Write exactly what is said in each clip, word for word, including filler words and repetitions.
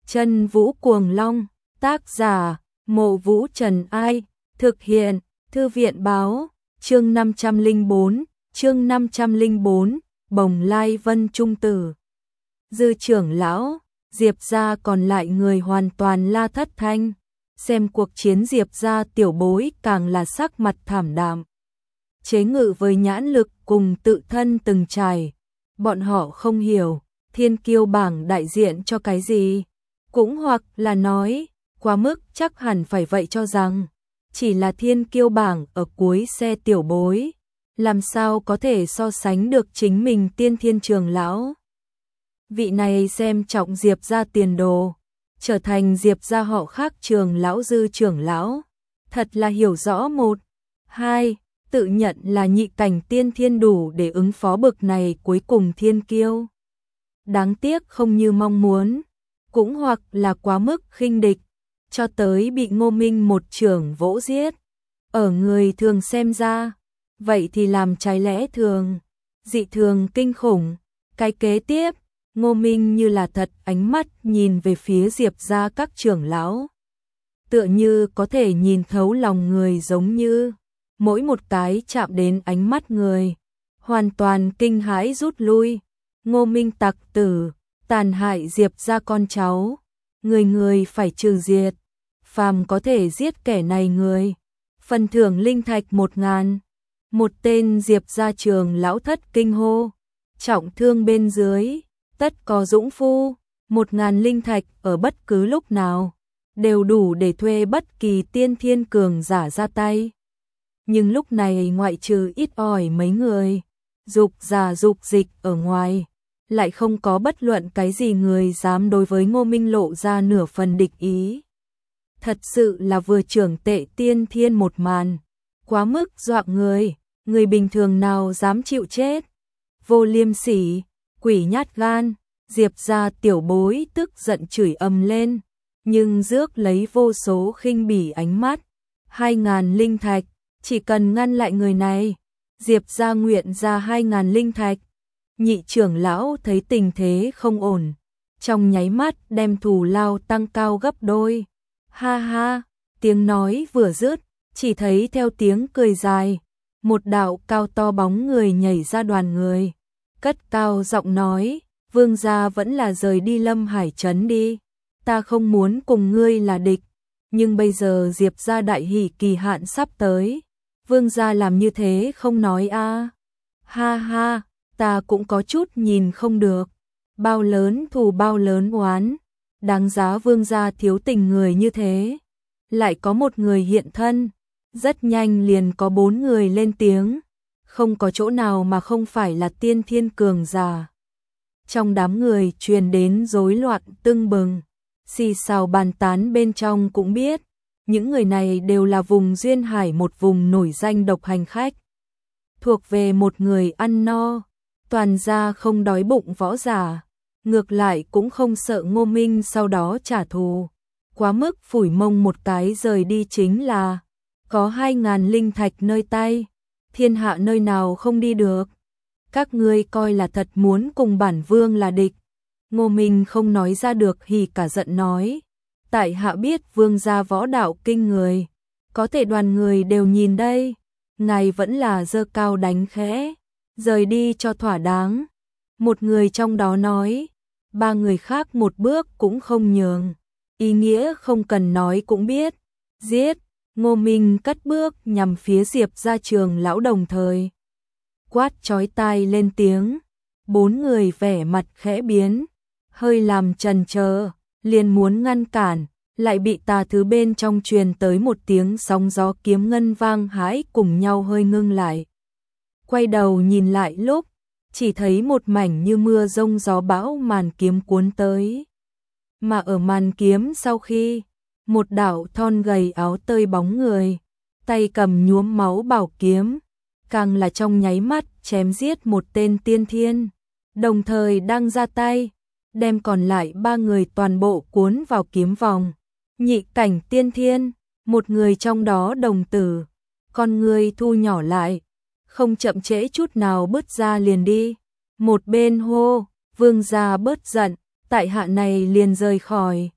Chân Vũ Cuồng Long, tác giả, Mộ Vũ Trần Ai, thực hiện, Thư viện báo, chương năm trăm lẻ bốn, chương năm trăm lẻ bốn, Bồng Lai Vân Trung Tử. Dư trưởng lão, Diệp gia còn lại người hoàn toàn la thất thanh, xem cuộc chiến Diệp gia tiểu bối càng là sắc mặt thảm đạm. Chế ngự với nhãn lực cùng tự thân từng trải, bọn họ không hiểu, thiên kiêu bảng đại diện cho cái gì, cũng hoặc là nói, quá mức chắc hẳn phải vậy cho rằng, chỉ là thiên kiêu bảng ở cuối xe tiểu bối, làm sao có thể so sánh được chính mình tiên thiên trường lão. Vị này xem trọng Diệp gia tiền đồ, trở thành Diệp gia họ khác trường lão Dư trưởng lão, thật là hiểu rõ một, hai, tự nhận là nhị cảnh tiên thiên đủ để ứng phó bực này cuối cùng thiên kiêu. Đáng tiếc không như mong muốn, cũng hoặc là quá mức khinh địch, cho tới bị Ngô Minh một trưởng vỗ giết. Ở người thường xem ra, vậy thì làm trái lẽ thường, dị thường kinh khủng. Cái kế tiếp, Ngô Minh như là thật ánh mắt nhìn về phía Diệp gia các trưởng lão. Tựa như có thể nhìn thấu lòng người, giống như mỗi một cái chạm đến ánh mắt người, hoàn toàn kinh hãi rút lui. Ngô Minh tặc tử, tàn hại Diệp gia con cháu, người người phải trừ diệt, phàm có thể giết kẻ này người, phần thưởng linh thạch một ngàn. Một tên Diệp gia trường lão thất kinh hô, trọng thương bên dưới, tất có dũng phu, một ngàn linh thạch ở bất cứ lúc nào, đều đủ để thuê bất kỳ tiên thiên cường giả ra tay. Nhưng lúc này ngoại trừ ít ỏi mấy người, dục giả dục dịch ở ngoài, lại không có bất luận cái gì người dám đối với Ngô Minh lộ ra nửa phần địch ý. Thật sự là vừa trưởng tệ tiên thiên một màn, quá mức dọa người, người bình thường nào dám chịu chết. Vô liêm sỉ, quỷ nhát gan, Diệp gia tiểu bối tức giận chửi ầm lên, nhưng rước lấy vô số khinh bỉ ánh mắt. Hai ngàn linh thạch, chỉ cần ngăn lại người này, Diệp gia nguyện ra hai ngàn linh thạch. Nhị trưởng lão thấy tình thế không ổn, trong nháy mắt đem thù lao tăng cao gấp đôi. Ha ha, tiếng nói vừa dứt, chỉ thấy theo tiếng cười dài, một đạo cao to bóng người nhảy ra đoàn người, cất cao giọng nói, vương gia vẫn là rời đi Lâm Hải trấn đi, ta không muốn cùng ngươi là địch, nhưng bây giờ Diệp gia đại hỷ kỳ hạn sắp tới, vương gia làm như thế không nói a. À. Ha ha, ta cũng có chút nhìn không được, bao lớn thù bao lớn oán, đáng giá vương gia thiếu tình người như thế. Lại có một người hiện thân, rất nhanh liền có bốn người lên tiếng, không có chỗ nào mà không phải là tiên thiên cường giả. Trong đám người truyền đến rối loạn tưng bừng, xì xào bàn tán bên trong cũng biết, những người này đều là vùng duyên hải, một vùng nổi danh độc hành khách, thuộc về một người ăn no, toàn ra không đói bụng võ giả, ngược lại cũng không sợ Ngô Minh sau đó trả thù, quá mức phủi mông một cái rời đi chính là, có hai ngàn linh thạch nơi tay, thiên hạ nơi nào không đi được. Các ngươi coi là thật muốn cùng bản vương là địch. Ngô Minh không nói ra được hỉ cả giận nói, tại hạ biết vương gia võ đạo kinh người, có thể đoàn người đều nhìn đây, ngài vẫn là giơ cao đánh khẽ, rời đi cho thỏa đáng. Một người trong đó nói, ba người khác một bước cũng không nhường, ý nghĩa không cần nói cũng biết, giết. Ngô Minh cất bước nhằm phía Diệp gia trường lão, đồng thời quát chói tai lên tiếng. Bốn người vẻ mặt khẽ biến, hơi làm chần chờ, liền muốn ngăn cản, lại bị tà thứ bên trong truyền tới một tiếng sóng gió kiếm ngân vang hãi, cùng nhau hơi ngưng lại. Quay đầu nhìn lại lúc, chỉ thấy một mảnh như mưa rông gió bão màn kiếm cuốn tới. Mà ở màn kiếm sau khi, một đạo thon gầy áo tơi bóng người, tay cầm nhuốm máu bảo kiếm, càng là trong nháy mắt chém giết một tên tiên thiên, đồng thời đang ra tay, đem còn lại ba người toàn bộ cuốn vào kiếm vòng. Nhị cảnh tiên thiên, một người trong đó đồng tử, con người thu nhỏ lại, không chậm trễ chút nào bứt ra liền đi. Một bên hô, vương gia bớt giận, tại hạ này liền rời khỏi.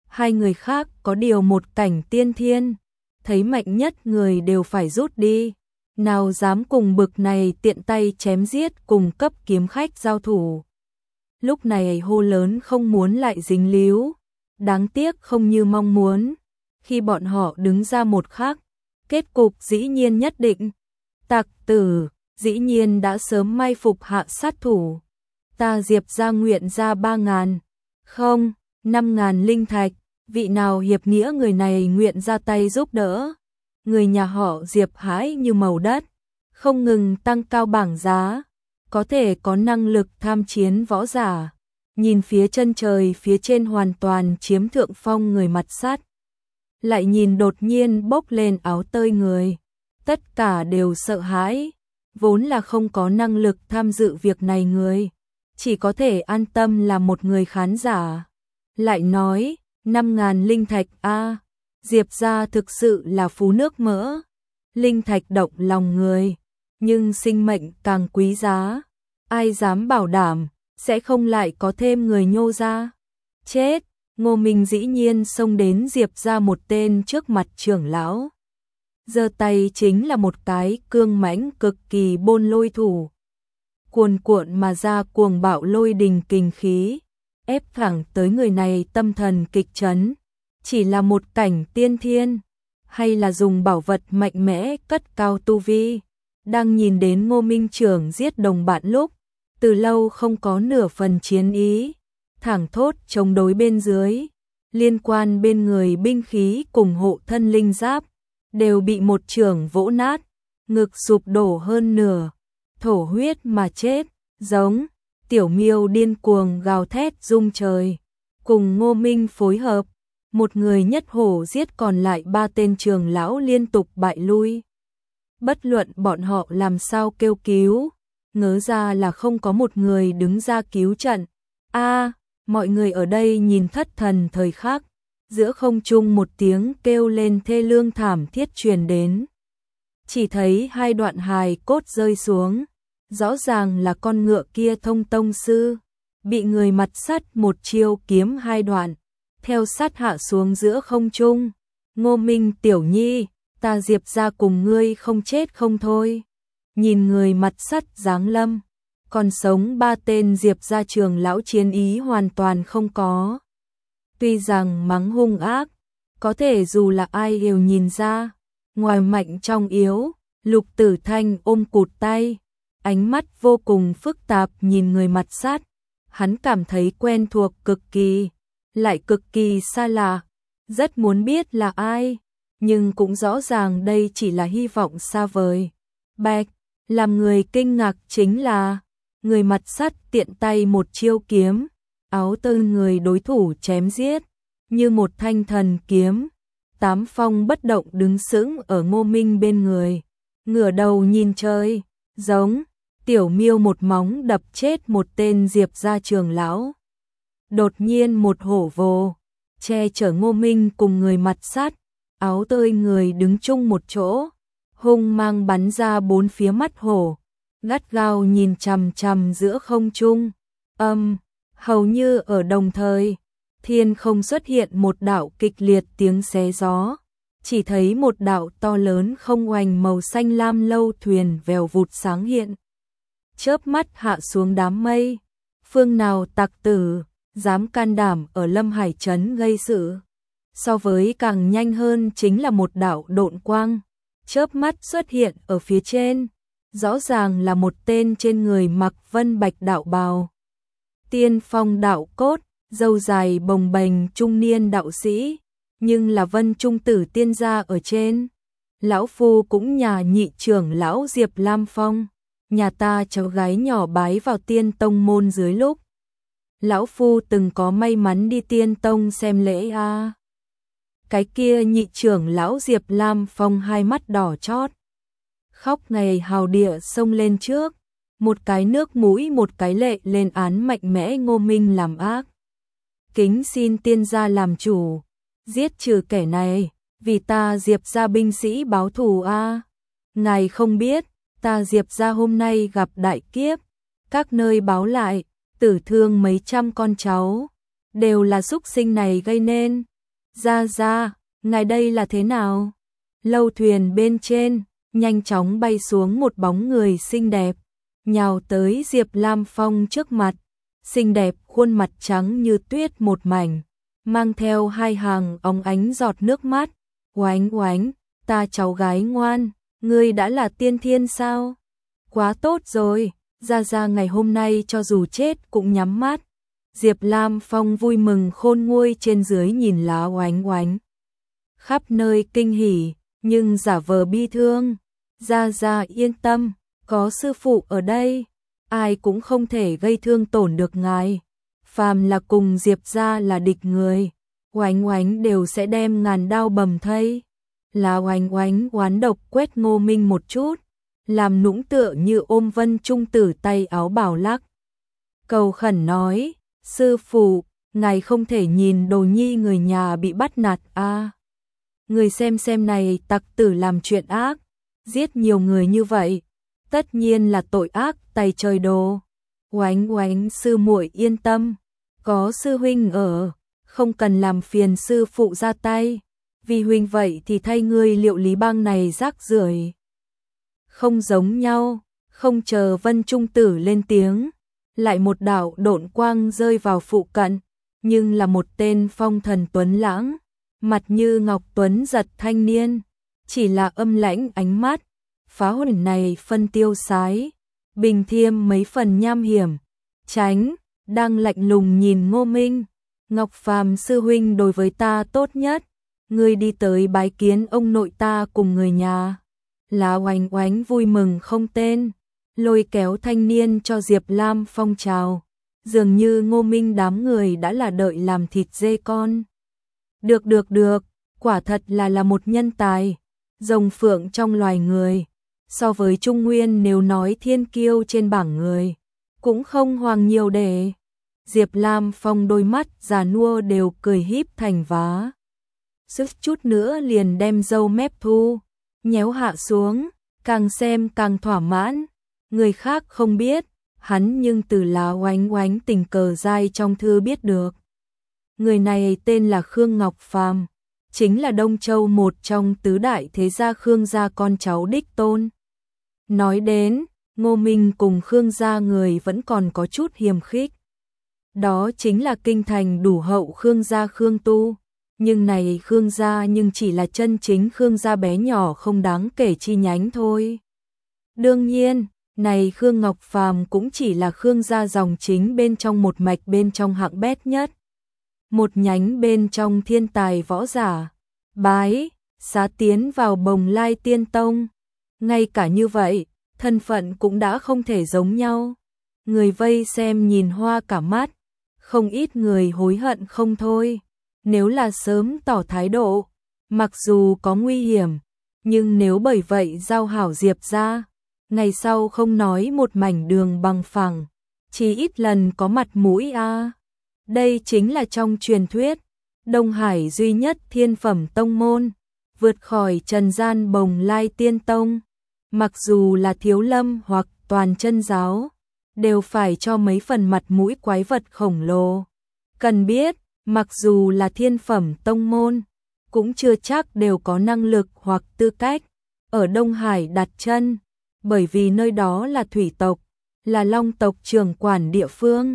Hai người khác có điều một cảnh tiên thiên, thấy mạnh nhất người đều phải rút đi, nào dám cùng bực này tiện tay chém giết cùng cấp kiếm khách giao thủ. Lúc này hô lớn không muốn lại dính líu, đáng tiếc không như mong muốn, khi bọn họ đứng ra một khắc, kết cục dĩ nhiên nhất định. Tặc tử, dĩ nhiên đã sớm mai phục hạ sát thủ. Ta Diệp ra nguyện ra ba ngàn, không, năm ngàn linh thạch, vị nào hiệp nghĩa người này nguyện ra tay giúp đỡ. Người nhà họ Diệp hái như màu đất, không ngừng tăng cao bảng giá, có thể có năng lực tham chiến võ giả. Nhìn phía chân trời phía trên hoàn toàn chiếm thượng phong người mặt sắt, lại nhìn đột nhiên bốc lên áo tơi người, tất cả đều sợ hãi, vốn là không có năng lực tham dự việc này người, chỉ có thể an tâm là một người khán giả. Lại nói, năm ngàn linh thạch a, Diệp gia thực sự là phú nước mỡ, linh thạch động lòng người, nhưng sinh mệnh càng quý giá, ai dám bảo đảm sẽ không lại có thêm người nhô ra. Chết, Ngô Minh dĩ nhiên xông đến Diệp ra một tên trước mặt trưởng lão. Giơ tay chính là một cái cương mãnh cực kỳ bôn lôi thủ. Cuồn cuộn mà ra cuồng bạo lôi đình kình khí, ép thẳng tới người này tâm thần kịch chấn. Chỉ là một cảnh tiên thiên, hay là dùng bảo vật mạnh mẽ cất cao tu vi. Đang nhìn đến Ngô Minh trưởng giết đồng bạn lúc, từ lâu không có nửa phần chiến ý, thẳng thốt chống đối bên dưới, liên quan bên người binh khí cùng hộ thân linh giáp, đều bị một chưởng vỗ nát, ngực sụp đổ hơn nửa, thổ huyết mà chết, giống, tiểu miêu điên cuồng gào thét rung trời, cùng Ngô Minh phối hợp, một người nhất hổ giết còn lại ba tên trưởng lão liên tục bại lui. Bất luận bọn họ làm sao kêu cứu, ngớ ra là không có một người đứng ra cứu trận. A, mọi người ở đây nhìn thất thần thời khắc, giữa không trung một tiếng kêu lên thê lương thảm thiết truyền đến. Chỉ thấy hai đoạn hài cốt rơi xuống, rõ ràng là con ngựa kia Thông tông sư, bị người mặt sắt một chiêu kiếm hai đoạn, theo sát hạ xuống giữa không trung. Ngô Minh tiểu nhi, ta Diệp ra cùng ngươi không chết không thôi. Nhìn người mặt sắt giáng lâm, còn sống ba tên Diệp ra trường lão chiến ý hoàn toàn không có. Tuy rằng mắng hung ác, có thể dù là ai đều nhìn ra, ngoài mạnh trong yếu, Lục Tử Thanh ôm cụt tay, ánh mắt vô cùng phức tạp nhìn người mặt sắt, hắn cảm thấy quen thuộc cực kỳ, lại cực kỳ xa lạ, rất muốn biết là ai, nhưng cũng rõ ràng đây chỉ là hy vọng xa vời. Bạch, làm người kinh ngạc chính là, người mặt sắt tiện tay một chiêu kiếm, áo tơ người đối thủ chém giết, như một thanh thần kiếm. Tám Phong bất động đứng sững ở Ngô Minh bên người, ngửa đầu nhìn trời, giống, tiểu miêu một móng đập chết một tên Diệp gia trường lão. Đột nhiên một hổ vồ, che chở Ngô Minh cùng người mặt sắt, áo tơi người đứng chung một chỗ, hung mang bắn ra bốn phía mắt hổ, gắt gao nhìn chằm chằm giữa không trung. Âm, hầu như ở đồng thời, thiên không xuất hiện một đạo kịch liệt tiếng xé gió, chỉ thấy một đạo to lớn không oanh màu xanh lam lâu thuyền vèo vụt sáng hiện, chớp mắt hạ xuống đám mây. Phương nào tặc tử dám can đảm ở Lâm Hải trấn gây sự? So với càng nhanh hơn chính là một đạo độn quang, chớp mắt xuất hiện ở phía trên, rõ ràng là một tên trên người mặc vân bạch đạo bào, tiên phong đạo cốt, râu dài bồng bềnh trung niên đạo sĩ, nhưng là Vân Trung tử tiên gia ở trên. Lão phu cũng nhà nhị trưởng lão Diệp Lam Phong, nhà ta cháu gái nhỏ bái vào tiên tông môn dưới lúc. Lão phu từng có may mắn đi tiên tông xem lễ a. À. Cái kia nhị trưởng lão Diệp Lam Phong hai mắt đỏ chót, khóc ngày hào địa xông lên trước, một cái nước mũi một cái lệ lên án mạnh mẽ Ngô Minh làm ác. Kính xin tiên gia làm chủ, giết trừ kẻ này, vì ta Diệp gia binh sĩ báo thù a. À. Ngài không biết, ta Diệp gia hôm nay gặp đại kiếp, các nơi báo lại, tử thương mấy trăm con cháu, đều là súc sinh này gây nên. Ra ra, ngài đây là thế nào? Lâu thuyền bên trên, nhanh chóng bay xuống một bóng người xinh đẹp, nhào tới Diệp Lam Phong trước mặt, xinh đẹp khuôn mặt trắng như tuyết một mảnh, mang theo hai hàng óng ánh giọt nước mắt, oánh oánh, ta cháu gái ngoan, ngươi đã là tiên thiên sao? Quá tốt rồi, ra ra ngày hôm nay cho dù chết cũng nhắm mắt. Diệp Lam Phong vui mừng khôn nguôi trên dưới nhìn lá oánh oánh, khắp nơi kinh hỉ, nhưng giả vờ bi thương. Ra ra yên tâm, có sư phụ ở đây, ai cũng không thể gây thương tổn được ngài. Phàm là cùng Diệp gia là địch người, oánh oánh đều sẽ đem ngàn đao bầm thây. Lá oánh oánh oán độc quét Ngô Minh một chút, làm nũng tựa như ôm Vân Trung Tử tay áo bảo lắc. Cầu khẩn nói, sư phụ, ngài không thể nhìn đồ nhi người nhà bị bắt nạt a. À, người xem xem này tặc tử làm chuyện ác, giết nhiều người như vậy, tất nhiên là tội ác tày trời đồ. Oánh oánh sư muội yên tâm, có sư huynh ở, không cần làm phiền sư phụ ra tay, vì huynh vậy thì thay ngươi liệu lý bang này rác rưởi. Không giống nhau, không chờ Vân Trung Tử lên tiếng, lại một đạo độn quang rơi vào phụ cận, nhưng là một tên phong thần tuấn lãng, mặt như ngọc tuấn giật thanh niên, chỉ là âm lãnh ánh mắt, phá hồn này phân tiêu sái, bình thiêm mấy phần nham hiểm, tránh, đang lạnh lùng nhìn Ngô Minh. Ngọc Phàm sư huynh đối với ta tốt nhất, ngươi đi tới bái kiến ông nội ta cùng người nhà. Lá oánh oánh vui mừng không tên, lôi kéo thanh niên cho Diệp Lam Phong chào, dường như Ngô Minh đám người đã là đợi làm thịt dê con. Được được được, quả thật là là một nhân tài, rồng phượng trong loài người, so với Trung Nguyên nếu nói thiên kiêu trên bảng người, cũng không hoàng nhiều để. Diệp Lam Phong đôi mắt già nua đều cười híp thành vá, sức chút nữa liền đem râu mép thu, nhéo hạ xuống, càng xem càng thỏa mãn. Người khác không biết, hắn nhưng từ lá oánh oánh tình cờ dai trong thư biết được. Người này tên là Khương Ngọc Phàm, chính là Đông Châu một trong tứ đại thế gia Khương gia con cháu đích tôn. Nói đến, Ngô Minh cùng Khương gia người vẫn còn có chút hiềm khích. Đó chính là kinh thành đủ hậu Khương gia Khương Tu, nhưng này Khương gia nhưng chỉ là chân chính Khương gia bé nhỏ không đáng kể chi nhánh thôi. Đương nhiên, này Khương Ngọc Phàm cũng chỉ là Khương gia dòng chính bên trong một mạch bên trong hạng bét nhất. Một nhánh bên trong thiên tài võ giả, bái, xá tiến vào Bồng Lai Tiên Tông. Ngay cả như vậy, thân phận cũng đã không thể giống nhau. Người vây xem nhìn hoa cả mắt, không ít người hối hận không thôi. Nếu là sớm tỏ thái độ, mặc dù có nguy hiểm, nhưng nếu bởi vậy giao hảo Diệp ra, ngày sau không nói một mảnh đường bằng phẳng, chỉ ít lần có mặt mũi a. À. Đây chính là trong truyền thuyết, Đông Hải duy nhất thiên phẩm tông môn, vượt khỏi trần gian Bồng Lai Tiên Tông. Mặc dù là thiếu lâm hoặc toàn chân giáo, đều phải cho mấy phần mặt mũi quái vật khổng lồ. Cần biết, mặc dù là thiên phẩm tông môn, cũng chưa chắc đều có năng lực hoặc tư cách ở Đông Hải đặt chân, bởi vì nơi đó là thủy tộc, là long tộc trưởng quản địa phương.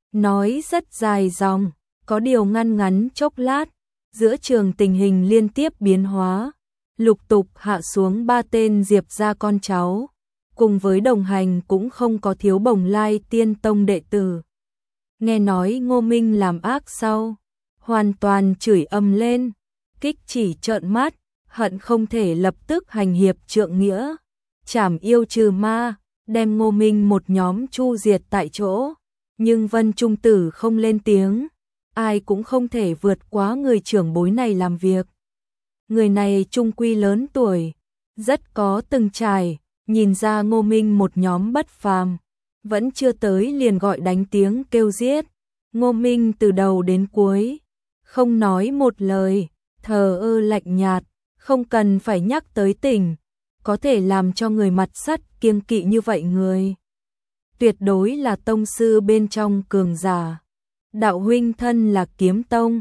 Nói rất dài dòng, có điều ngăn ngắn chốc lát, giữa trường tình hình liên tiếp biến hóa, lục tục hạ xuống ba tên Diệp gia con cháu, cùng với đồng hành cũng không có thiếu Bồng Lai Tiên Tông đệ tử. Nghe nói Ngô Minh làm ác sau, hoàn toàn chửi ầm lên, kích chỉ trợn mắt, hận không thể lập tức hành hiệp trượng nghĩa, trảm yêu trừ ma, đem Ngô Minh một nhóm chu diệt tại chỗ. Nhưng Vân Trung Tử không lên tiếng, ai cũng không thể vượt quá người trưởng bối này làm việc. Người này trung quy lớn tuổi, rất có từng trải, nhìn ra Ngô Minh một nhóm bất phàm, vẫn chưa tới liền gọi đánh tiếng kêu giết. Ngô Minh từ đầu đến cuối, không nói một lời, thờ ơ lạnh nhạt, không cần phải nhắc tới tình, có thể làm cho người mặt sắt kiêng kỵ như vậy người. Tuyệt đối là tông sư bên trong cường giả. Đạo huynh thân là kiếm tông,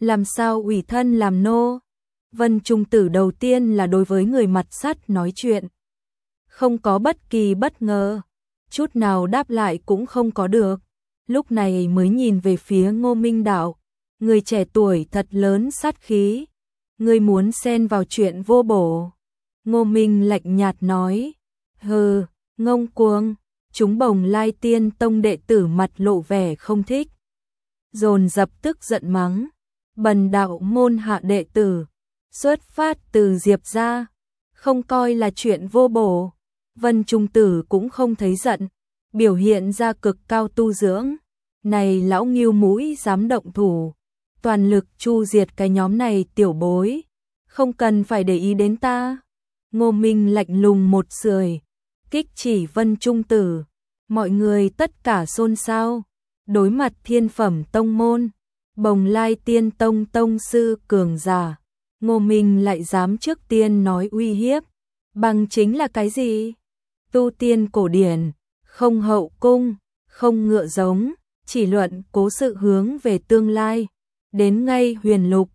làm sao ủy thân làm nô? Vân Trung Tử đầu tiên là đối với người mặt sắt nói chuyện. Không có bất kỳ bất ngờ, chút nào đáp lại cũng không có được. Lúc này mới nhìn về phía Ngô Minh Đạo, người trẻ tuổi thật lớn sát khí. Người muốn xen vào chuyện vô bổ. Ngô Minh lạnh nhạt nói, hừ, ngông cuồng. Chúng Bồng Lai Tiên Tông đệ tử mặt lộ vẻ không thích. Dồn dập tức giận mắng, bần đạo môn hạ đệ tử, xuất phát từ Diệp gia, không coi là chuyện vô bổ. Vân Trung Tử cũng không thấy giận, biểu hiện ra cực cao tu dưỡng. Này lão nghiêu mũi dám động thủ, toàn lực chu diệt cái nhóm này tiểu bối, không cần phải để ý đến ta. Ngô Minh lạnh lùng một sưởi, kích chỉ Vân Trung Tử, mọi người tất cả xôn xao. Đối mặt thiên phẩm tông môn, Bồng Lai Tiên Tông tông sư cường giả, Ngô Minh lại dám trước tiên nói uy hiếp, bằng chính là cái gì? Tu tiên cổ điển, không hậu cung, không ngựa giống, chỉ luận cố sự hướng về tương lai, đến ngay huyền lục,